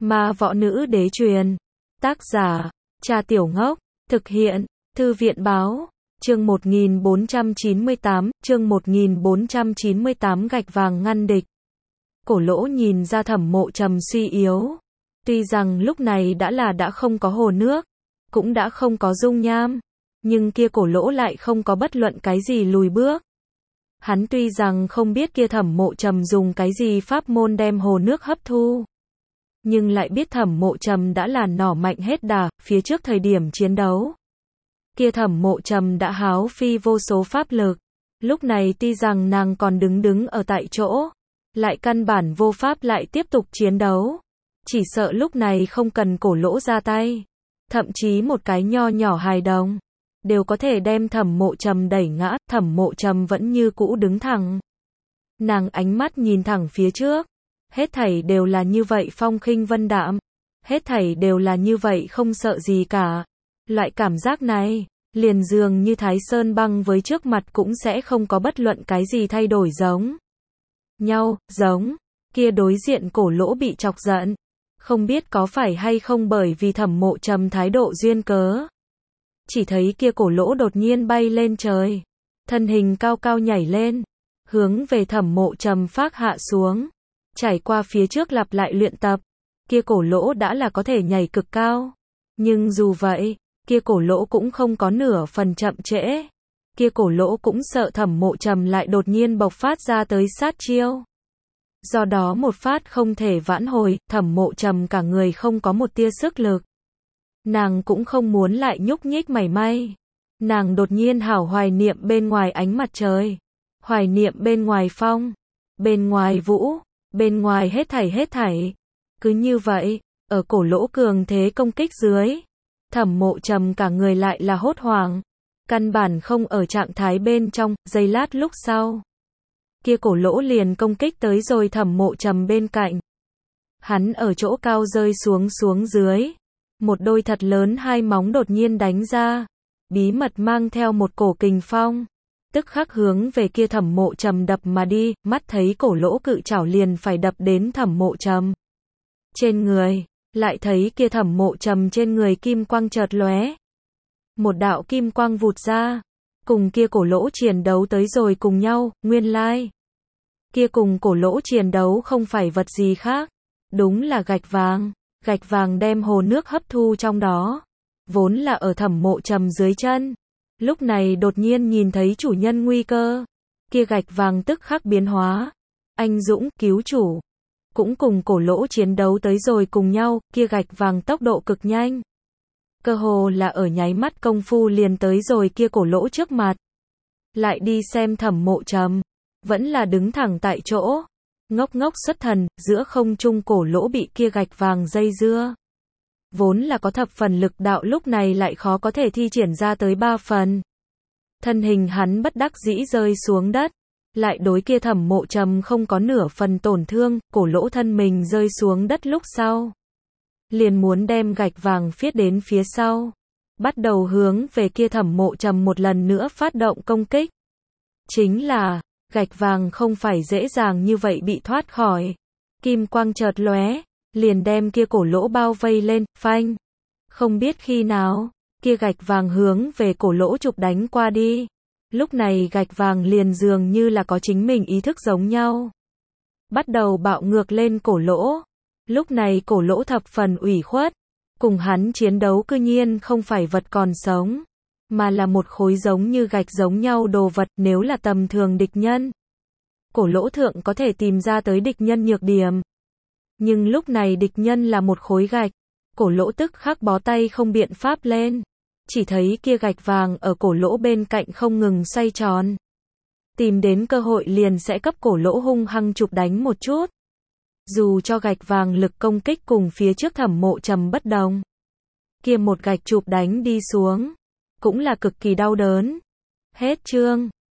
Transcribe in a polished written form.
Ma Võ Nữ Đế truyền. Tác giả, Cha Tiểu Ngốc. Thực hiện, Thư viện báo. Chương 1498, gạch vàng ngăn địch. Cổ Lỗ nhìn ra Thẩm Mộ Trầm suy yếu. Tuy rằng lúc này đã không có hồ nước, cũng đã không có dung nham, nhưng kia Cổ Lỗ lại không có bất luận cái gì lùi bước. Hắn tuy rằng không biết kia Thẩm Mộ Trầm dùng cái gì pháp môn đem hồ nước hấp thu, nhưng lại biết Thẩm Mộ Trầm đã là nỏ mạnh hết đà, phía trước thời điểm chiến đấu. Kia Thẩm Mộ Trầm đã háo phi vô số pháp lực, lúc này tuy rằng nàng còn đứng ở tại chỗ, lại căn bản vô pháp lại tiếp tục chiến đấu. Chỉ sợ lúc này không cần Cổ Lỗ ra tay, thậm chí một cái nho nhỏ hài đồng đều có thể đem Thẩm Mộ Trầm đẩy ngã. Thẩm Mộ Trầm vẫn như cũ đứng thẳng. Nàng ánh mắt nhìn thẳng phía trước, hết thảy đều là như vậy phong khinh vân đạm, hết thảy đều là như vậy không sợ gì cả. Loại cảm giác này, liền dường như Thái Sơn băng với trước mặt cũng sẽ không có bất luận cái gì thay đổi giống kia đối diện Cổ Lỗ bị chọc giận, không biết có phải hay không bởi vì Thẩm Mộ Trầm thái độ duyên cớ. Chỉ thấy kia Cổ Lỗ đột nhiên bay lên trời, thân hình cao cao nhảy lên, hướng về Thẩm Mộ Trầm phác hạ xuống. Trải qua phía trước lặp lại luyện tập, kia Cổ Lỗ đã là có thể nhảy cực cao. Nhưng dù vậy, kia Cổ Lỗ cũng không có nửa phần chậm trễ. Kia Cổ Lỗ cũng sợ Thẩm Mộ Trầm lại đột nhiên bộc phát ra tới sát chiêu. Do đó một phát không thể vãn hồi, Thẩm Mộ Trầm cả người không có một tia sức lực. Nàng cũng không muốn lại nhúc nhích mảy may. Nàng đột nhiên hảo hoài niệm bên ngoài ánh mặt trời, hoài niệm bên ngoài phong, bên ngoài vũ, bên ngoài hết thảy. Cứ như vậy, ở Cổ Lỗ cường thế công kích dưới, Thẩm Mộ Trầm cả người lại là hốt hoảng, căn bản không ở trạng thái bên trong. Giây lát lúc sau, kia Cổ Lỗ liền công kích tới rồi Thẩm Mộ Trầm bên cạnh. Hắn ở chỗ cao rơi xuống dưới, một đôi thật lớn hai móng đột nhiên đánh ra, bí mật mang theo một cổ kình phong, tức khắc hướng về kia Thẩm Mộ Trầm đập mà đi. Mắt thấy Cổ Lỗ cự chảo liền phải đập đến Thẩm Mộ Trầm trên người, lại thấy kia Thẩm Mộ Trầm trên người kim quang chợt lóe, một đạo kim quang vụt ra, cùng kia Cổ Lỗ chiến đấu tới rồi cùng nhau. Nguyên lai, kia cùng Cổ Lỗ chiến đấu không phải vật gì khác, đúng là gạch vàng đem hồ nước hấp thu trong đó, vốn là ở Thẩm Mộ Trầm dưới chân. Lúc này đột nhiên nhìn thấy chủ nhân nguy cơ, kia gạch vàng tức khắc biến hóa, anh dũng cứu chủ, cũng cùng Cổ Lỗ chiến đấu tới rồi cùng nhau. Kia gạch vàng tốc độ cực nhanh, cơ hồ là ở nháy mắt công phu liền tới rồi kia Cổ Lỗ trước mặt. Lại đi xem Thẩm Mộ Trầm, vẫn là đứng thẳng tại chỗ, ngốc xuất thần. Giữa không trung Cổ Lỗ bị kia gạch vàng dây dưa, vốn là có thập phần lực đạo lúc này lại khó có thể thi triển ra tới 3 phần. Thân hình hắn bất đắc dĩ rơi xuống đất, lại đối kia Thẩm Mộ Trầm không có nửa phần tổn thương. Cổ Lỗ thân mình rơi xuống đất lúc sau, liền muốn đem gạch vàng phiết đến phía sau, bắt đầu hướng về kia Thẩm Mộ Trầm một lần nữa phát động công kích. Chính là, gạch vàng không phải dễ dàng như vậy bị thoát khỏi. Kim quang chợt lóe, liền đem kia Cổ Lỗ bao vây lên. Phanh! Không biết khi nào, kia gạch vàng hướng về Cổ Lỗ chụp đánh qua đi. Lúc này gạch vàng liền dường như là có chính mình ý thức giống nhau, bắt đầu bạo ngược lên Cổ Lỗ. Lúc này Cổ Lỗ thập phần ủy khuất, cùng hắn chiến đấu cư nhiên không phải vật còn sống, mà là một khối giống như gạch giống nhau đồ vật. Nếu là tầm thường địch nhân, Cổ Lỗ thượng có thể tìm ra tới địch nhân nhược điểm. Nhưng lúc này địch nhân là một khối gạch, Cổ Lỗ tức khắc bó tay không biện pháp lên. Chỉ thấy kia gạch vàng ở Cổ Lỗ bên cạnh không ngừng xoay tròn, tìm đến cơ hội liền sẽ cấp Cổ Lỗ hung hăng chụp đánh một chút. Dù cho gạch vàng lực công kích cùng phía trước Thẩm Mộ Trầm bất đồng, kia một gạch chụp đánh đi xuống, cũng là cực kỳ đau đớn. Hết chương.